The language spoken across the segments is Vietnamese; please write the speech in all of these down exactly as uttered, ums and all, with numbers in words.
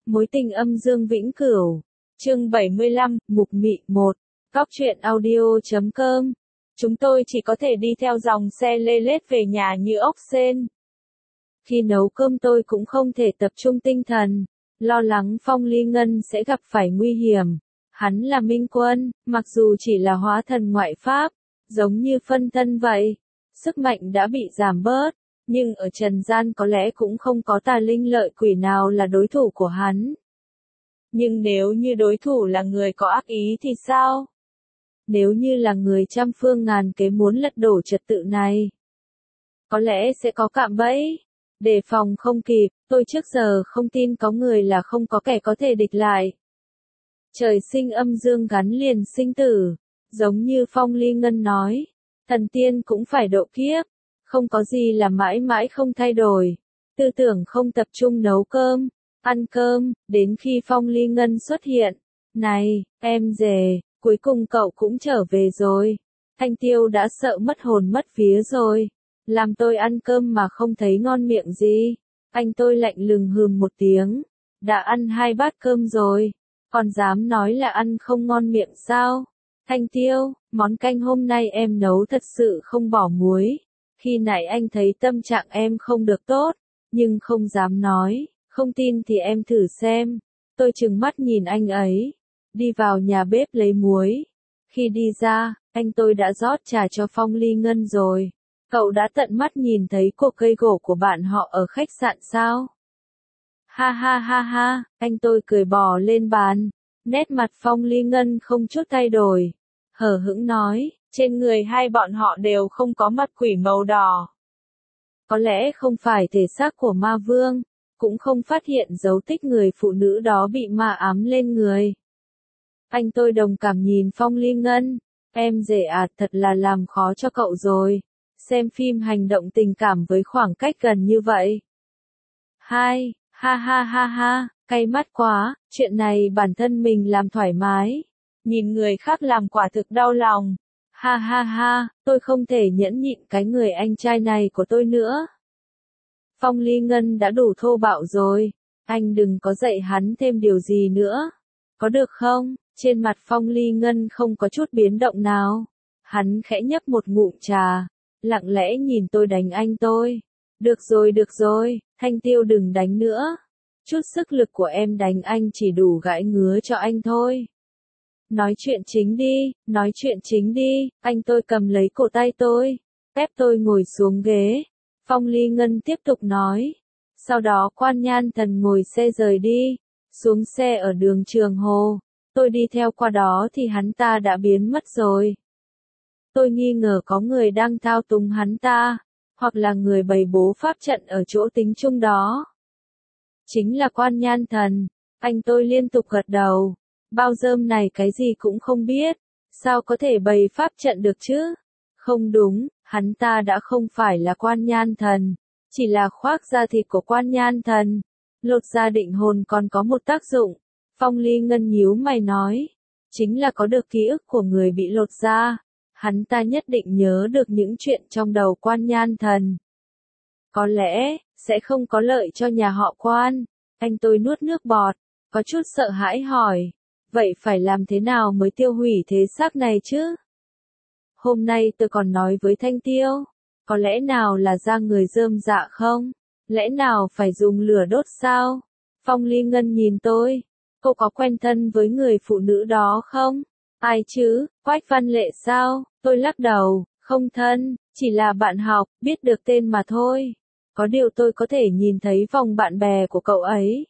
Mối tình âm dương vĩnh cửu. Chương bảy mươi lăm, Mục Mị một. Cóc truyện audio chấm com. Chúng tôi chỉ có thể đi theo dòng xe lê lết về nhà như ốc sên. Khi nấu cơm tôi cũng không thể tập trung tinh thần, lo lắng Phong Ly Ngân sẽ gặp phải nguy hiểm. Hắn là minh quân, mặc dù chỉ là hóa thần ngoại pháp, giống như phân thân vậy. Sức mạnh đã bị giảm bớt, nhưng ở trần gian có lẽ cũng không có tà linh lợi quỷ nào là đối thủ của hắn. Nhưng nếu như đối thủ là người có ác ý thì sao? Nếu như là người trăm phương ngàn kế muốn lật đổ trật tự này, có lẽ sẽ có cạm bẫy. Đề phòng không kịp, tôi trước giờ không tin có người là không có kẻ có thể địch lại. Trời sinh âm dương gắn liền sinh tử, giống như Phong Ly Ngân nói, thần tiên cũng phải độ kiếp, không có gì là mãi mãi không thay đổi. Tư tưởng không tập trung nấu cơm, ăn cơm, đến khi Phong Ly Ngân xuất hiện. Này, em dề, cuối cùng cậu cũng trở về rồi. Thanh Tiêu đã sợ mất hồn mất vía rồi. Làm tôi ăn cơm mà không thấy ngon miệng gì. Anh tôi lạnh lùng hừm một tiếng. Đã ăn hai bát cơm rồi, còn dám nói là ăn không ngon miệng sao? Thanh Tiêu, món canh hôm nay em nấu thật sự không bỏ muối. Khi nãy anh thấy tâm trạng em không được tốt, nhưng không dám nói, không tin thì em thử xem. Tôi trừng mắt nhìn anh ấy, đi vào nhà bếp lấy muối. Khi đi ra, anh tôi đã rót trà cho Phong Ly Ngân rồi. Cậu đã tận mắt nhìn thấy cuộc cây gỗ của bạn họ ở khách sạn sao? Ha ha ha ha, anh tôi cười bò lên bàn. Nét mặt Phong Ly Ngân không chút thay đổi. Hờ hững nói, trên người hai bọn họ đều không có mặt quỷ màu đỏ. Có lẽ không phải thể xác của ma vương, cũng không phát hiện dấu tích người phụ nữ đó bị ma ám lên người. Anh tôi đồng cảm nhìn Phong Ly Ngân. Em dễ ạt thật là làm khó cho cậu rồi. Xem phim hành động tình cảm với khoảng cách gần như vậy. Hai, ha ha ha ha, cay mắt quá, chuyện này bản thân mình làm thoải mái. Nhìn người khác làm quả thực đau lòng. Ha ha ha, tôi không thể nhẫn nhịn cái người anh trai này của tôi nữa. Phong Ly Ngân đã đủ thô bạo rồi, anh đừng có dạy hắn thêm điều gì nữa. Có được không? Trên mặt Phong Ly Ngân không có chút biến động nào. Hắn khẽ nhấp một ngụm trà, lặng lẽ nhìn tôi đánh anh tôi. Được rồi được rồi, Thanh Tiêu đừng đánh nữa. Chút sức lực của em đánh anh chỉ đủ gãi ngứa cho anh thôi. Nói chuyện chính đi, nói chuyện chính đi, anh tôi cầm lấy cổ tay tôi, ép tôi ngồi xuống ghế. Phong Ly Ngân tiếp tục nói. Sau đó Quan Nhan Thần ngồi xe rời đi, xuống xe ở đường Trường Hồ. Tôi đi theo qua đó thì hắn ta đã biến mất rồi. Tôi nghi ngờ có người đang thao túng hắn ta, hoặc là người bày bố pháp trận ở chỗ tính chung đó. Chính là Quan Nhan Thần, anh tôi liên tục gật đầu. Bao rơm này cái gì cũng không biết, sao có thể bày pháp trận được chứ? Không đúng, hắn ta đã không phải là Quan Nhan Thần, chỉ là khoác da thịt của Quan Nhan Thần. Lột da định hồn còn có một tác dụng. Phong Ly Ngân nhíu mày nói, chính là có được ký ức của người bị lột da. Hắn ta nhất định nhớ được những chuyện trong đầu Quan Nhan Thần. Có lẽ, sẽ không có lợi cho nhà họ Quan. Anh tôi nuốt nước bọt, có chút sợ hãi hỏi. Vậy phải làm thế nào mới tiêu hủy thế xác này chứ? Hôm nay tôi còn nói với Thanh Tiêu, có lẽ nào là da người rơm dạ không? Lẽ nào phải dùng lửa đốt sao? Phong Ly Ngân nhìn tôi, cô có quen thân với người phụ nữ đó không? Ai chứ, Quách Văn Lệ sao? Tôi lắc đầu, không thân, chỉ là bạn học, biết được tên mà thôi. Có điều tôi có thể nhìn thấy vòng bạn bè của cậu ấy.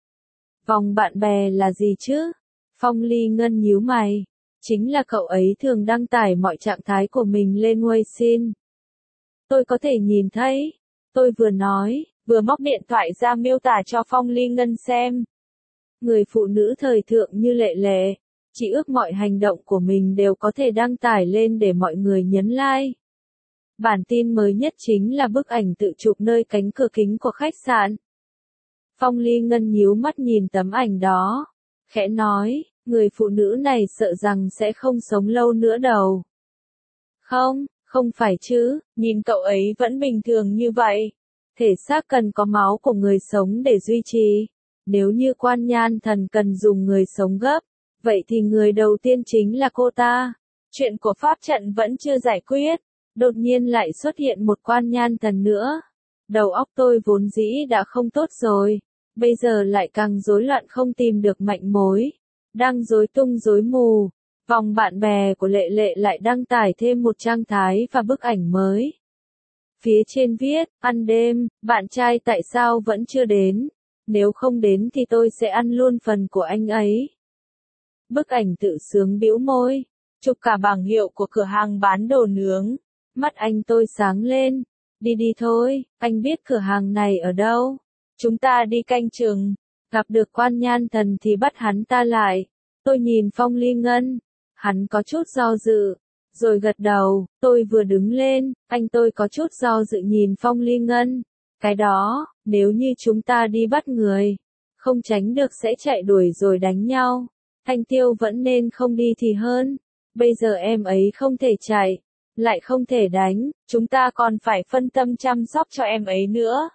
Vòng bạn bè là gì chứ? Phong Ly Ngân nhíu mày. Chính là cậu ấy thường đăng tải mọi trạng thái của mình lên Weixin. Tôi có thể nhìn thấy. Tôi vừa nói, vừa móc điện thoại ra miêu tả cho Phong Ly Ngân xem. Người phụ nữ thời thượng như Lệ Lệ, chỉ ước mọi hành động của mình đều có thể đăng tải lên để mọi người nhấn like. Bản tin mới nhất chính là bức ảnh tự chụp nơi cánh cửa kính của khách sạn. Phong Ly Ngân nhíu mắt nhìn tấm ảnh đó, khẽ nói, người phụ nữ này sợ rằng sẽ không sống lâu nữa đâu. Không, không phải chứ, nhìn cậu ấy vẫn bình thường như vậy. Thể xác cần có máu của người sống để duy trì. Nếu như Quan Nhan Thần cần dùng người sống gấp, vậy thì người đầu tiên chính là cô ta. Chuyện của pháp trận vẫn chưa giải quyết, đột nhiên lại xuất hiện một Quan Nhan Thần nữa. Đầu óc tôi vốn dĩ đã không tốt rồi, bây giờ lại càng rối loạn không tìm được manh mối, đang rối tung rối mù. Vòng bạn bè của Lệ Lệ lại đăng tải thêm một trang thái và bức ảnh mới. Phía trên viết, ăn đêm, bạn trai tại sao vẫn chưa đến? Nếu không đến thì tôi sẽ ăn luôn phần của anh ấy. Bức ảnh tự sướng bĩu môi, chụp cả bảng hiệu của cửa hàng bán đồ nướng. Mắt anh tôi sáng lên. Đi đi thôi, anh biết cửa hàng này ở đâu. Chúng ta đi canh chừng. Gặp được Quan Nhan Thần thì bắt hắn ta lại. Tôi nhìn Phong Ly Ngân. Hắn có chút do dự, rồi gật đầu. Tôi vừa đứng lên, anh tôi có chút do dự nhìn Phong Ly Ngân. Cái đó, nếu như chúng ta đi bắt người, không tránh được sẽ chạy đuổi rồi đánh nhau. Thanh Tiêu vẫn nên không đi thì hơn. Bây giờ em ấy không thể chạy, lại không thể đánh, chúng ta còn phải phân tâm chăm sóc cho em ấy nữa.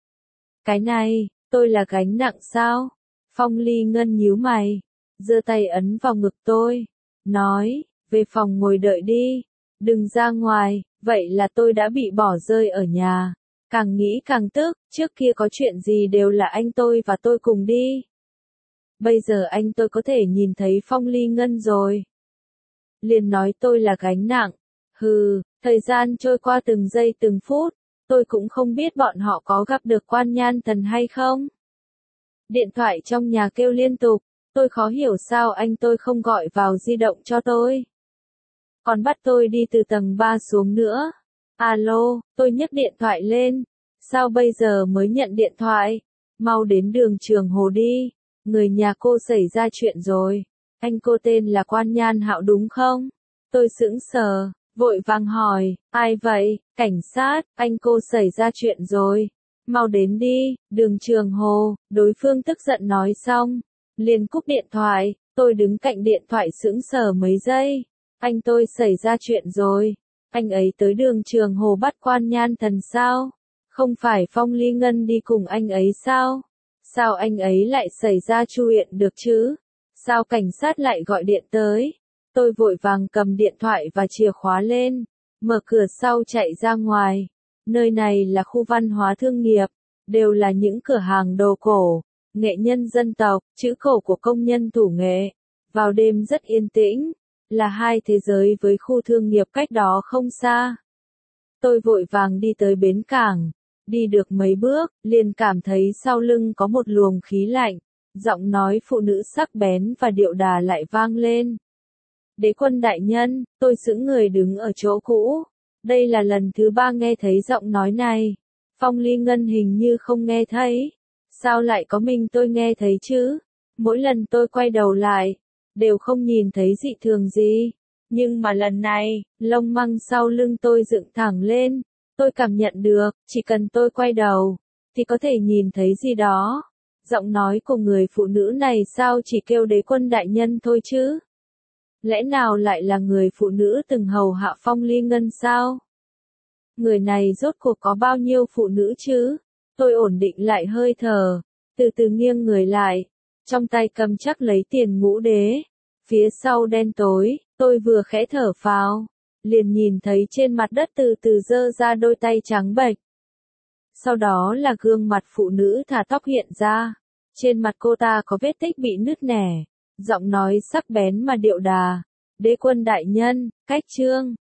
Cái này, tôi là gánh nặng sao? Phong Ly Ngân nhíu mày, giơ tay ấn vào ngực tôi, nói, về phòng ngồi đợi đi, đừng ra ngoài. Vậy là tôi đã bị bỏ rơi ở nhà. Càng nghĩ càng tức, trước kia có chuyện gì đều là anh tôi và tôi cùng đi. Bây giờ anh tôi có thể nhìn thấy Phong Ly Ngân rồi. Liền nói tôi là gánh nặng. Hừ, thời gian trôi qua từng giây từng phút, tôi cũng không biết bọn họ có gặp được Quan Nhan Thần hay không. Điện thoại trong nhà kêu liên tục, tôi khó hiểu sao anh tôi không gọi vào di động cho tôi. Còn bắt tôi đi từ tầng ba xuống nữa. Alo, tôi nhấc điện thoại lên. Sao bây giờ mới nhận điện thoại? Mau đến đường Trường Hồ đi. Người nhà cô xảy ra chuyện rồi. Anh cô tên là Quan Nhan Hạo đúng không? Tôi sững sờ, vội vàng hỏi, ai vậy? Cảnh sát, anh cô xảy ra chuyện rồi. Mau đến đi, đường Trường Hồ. Đối phương tức giận nói xong, liền cúp điện thoại. Tôi đứng cạnh điện thoại sững sờ mấy giây. Anh tôi xảy ra chuyện rồi. Anh ấy tới đường Trường Hồ bắt Quan Nhan Thần sao? Không phải Phong Ly Ngân đi cùng anh ấy sao? Sao anh ấy lại xảy ra chuyện được chứ? Sao cảnh sát lại gọi điện tới? Tôi vội vàng cầm điện thoại và chìa khóa lên, mở cửa sau chạy ra ngoài. Nơi này là khu văn hóa thương nghiệp, đều là những cửa hàng đồ cổ, nghệ nhân dân tộc, chữ cổ của công nhân thủ nghệ. Vào đêm rất yên tĩnh, là hai thế giới với khu thương nghiệp cách đó không xa. Tôi vội vàng đi tới bến cảng, đi được mấy bước, liền cảm thấy sau lưng có một luồng khí lạnh, giọng nói phụ nữ sắc bén và điệu đà lại vang lên. Đế Quân đại nhân, tôi sững người đứng ở chỗ cũ. Đây là lần thứ ba nghe thấy giọng nói này. Phong Ly Ngân hình như không nghe thấy. Sao lại có mình tôi nghe thấy chứ? Mỗi lần tôi quay đầu lại, đều không nhìn thấy dị thường gì. Nhưng mà lần này, lông măng sau lưng tôi dựng thẳng lên. Tôi cảm nhận được, chỉ cần tôi quay đầu, thì có thể nhìn thấy gì đó. Giọng nói của người phụ nữ này sao chỉ kêu Đế Quân đại nhân thôi chứ? Lẽ nào lại là người phụ nữ từng hầu hạ Phong Ly Ngân sao? Người này rốt cuộc có bao nhiêu phụ nữ chứ? Tôi ổn định lại hơi thở, từ từ nghiêng người lại, trong tay cầm chắc lấy tiền ngũ đế. Phía sau đen tối, tôi vừa khẽ thở phào, liền nhìn thấy trên mặt đất từ từ giơ ra đôi tay trắng bệch. Sau đó là gương mặt phụ nữ thả tóc hiện ra. Trên mặt cô ta có vết tích bị nứt nẻ. Giọng nói sắc bén mà điệu đà. Đế Quân đại nhân, cách trương.